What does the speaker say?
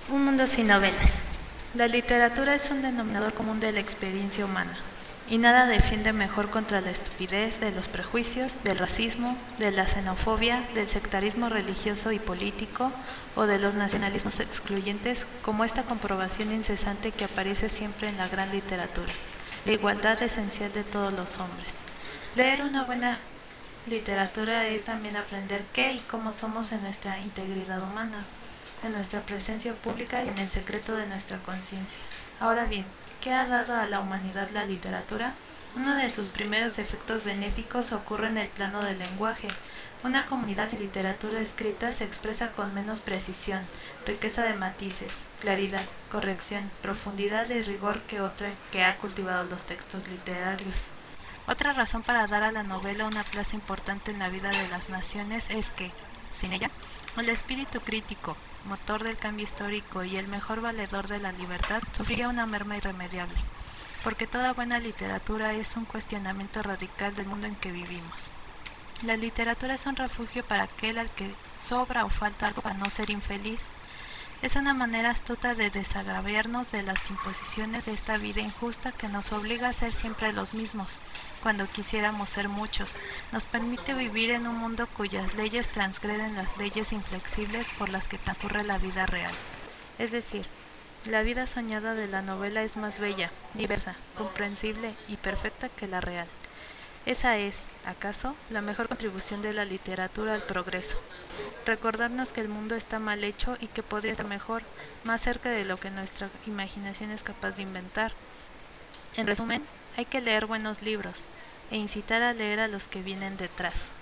Un mundo sin novelas. La literatura es un denominador común de la experiencia humana, y nada defiende mejor contra la estupidez de los prejuicios, del racismo, de la xenofobia, del sectarismo religioso y político o de los nacionalismos excluyentes como esta comprobación incesante que aparece siempre en la gran literatura, la igualdad esencial de todos los hombres. Leer una buena literatura es también aprender qué y cómo somos en nuestra integridad humana, en nuestra presencia pública y en el secreto de nuestra conciencia. Ahora bien, ¿qué ha dado a la humanidad la literatura? Uno de sus primeros efectos benéficos ocurre en el plano del lenguaje. Una comunidad sin literatura escrita se expresa con menos precisión, riqueza de matices, claridad, corrección, profundidad y rigor que otra que ha cultivado los textos literarios. Otra razón para dar a la novela una plaza importante en la vida de las naciones es que, sin ella, el espíritu crítico, motor del cambio histórico y el mejor valedor de la libertad, sufriría una merma irremediable, porque toda buena literatura es un cuestionamiento radical del mundo en que vivimos. La literatura es un refugio para aquel al que sobra o falta algo para no ser infeliz. Es una manera astuta de desagraviarnos de las imposiciones de esta vida injusta que nos obliga a ser siempre los mismos, cuando quisiéramos ser muchos. Nos permite vivir en un mundo cuyas leyes transgreden las leyes inflexibles por las que transcurre la vida real. Es decir, la vida soñada de la novela es más bella, diversa, comprensible y perfecta que la real. Esa es, ¿acaso?, la mejor contribución de la literatura al progreso. Recordarnos que el mundo está mal hecho y que podría estar mejor, más cerca de lo que nuestra imaginación es capaz de inventar. En resumen, hay que leer buenos libros e incitar a leer a los que vienen detrás.